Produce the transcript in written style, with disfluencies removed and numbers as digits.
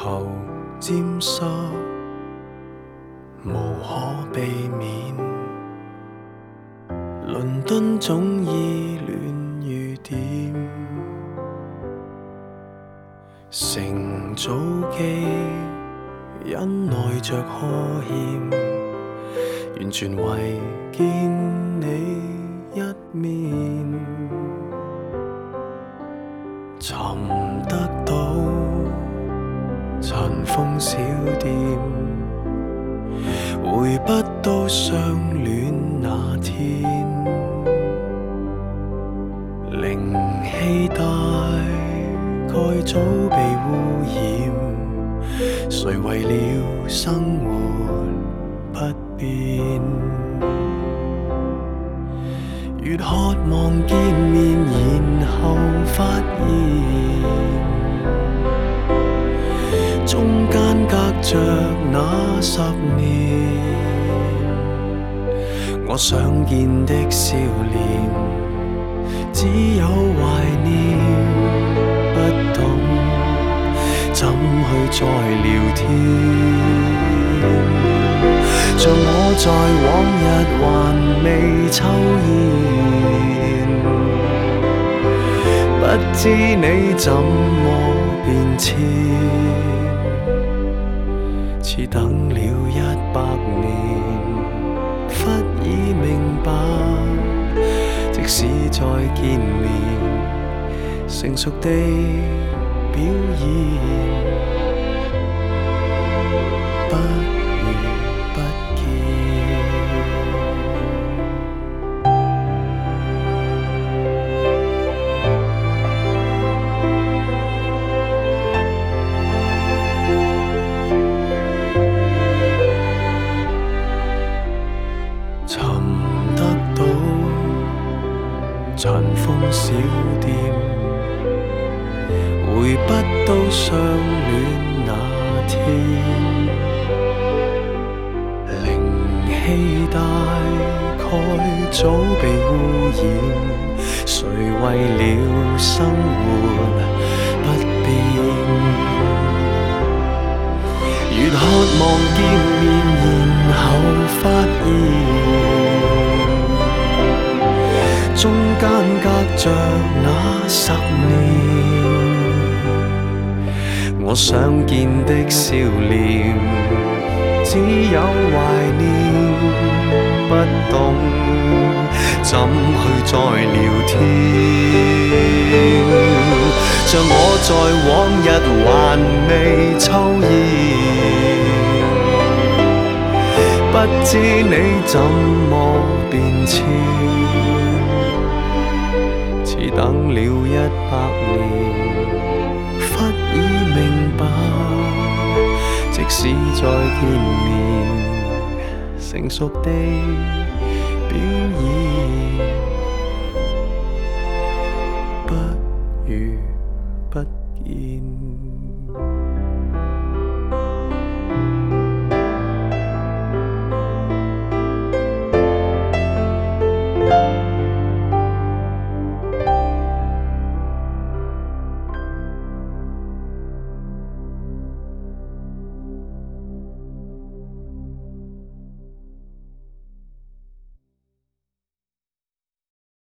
頭沾濕，無可避免。倫敦總依戀雨點，乘早機忍耐着呵欠，完全為見你一面。尋得到塵封小店，回不到相戀那天。靈氣大概早被污染，誰為了生活不變？越渴望見面，然後發現中間隔着那10年，我想見的笑臉只有懷念，不懂怎去再聊天。像我在往日還未抽煙，不知你怎麼變遷，似等了100年，忽已明白，即使再見面，成熟地表演。尋得到塵封小店，回不到相戀那天。靈氣大概早被污染，誰為了生活不變？越渴望見面，然後發現中間隔着那10年，我想見的笑臉只有懷念，不懂怎去再聊天。像我在往日還未抽煙，不知你怎麼變遷，似等了100年，忽已明白，即使再見面，成熟地表演，不如不見。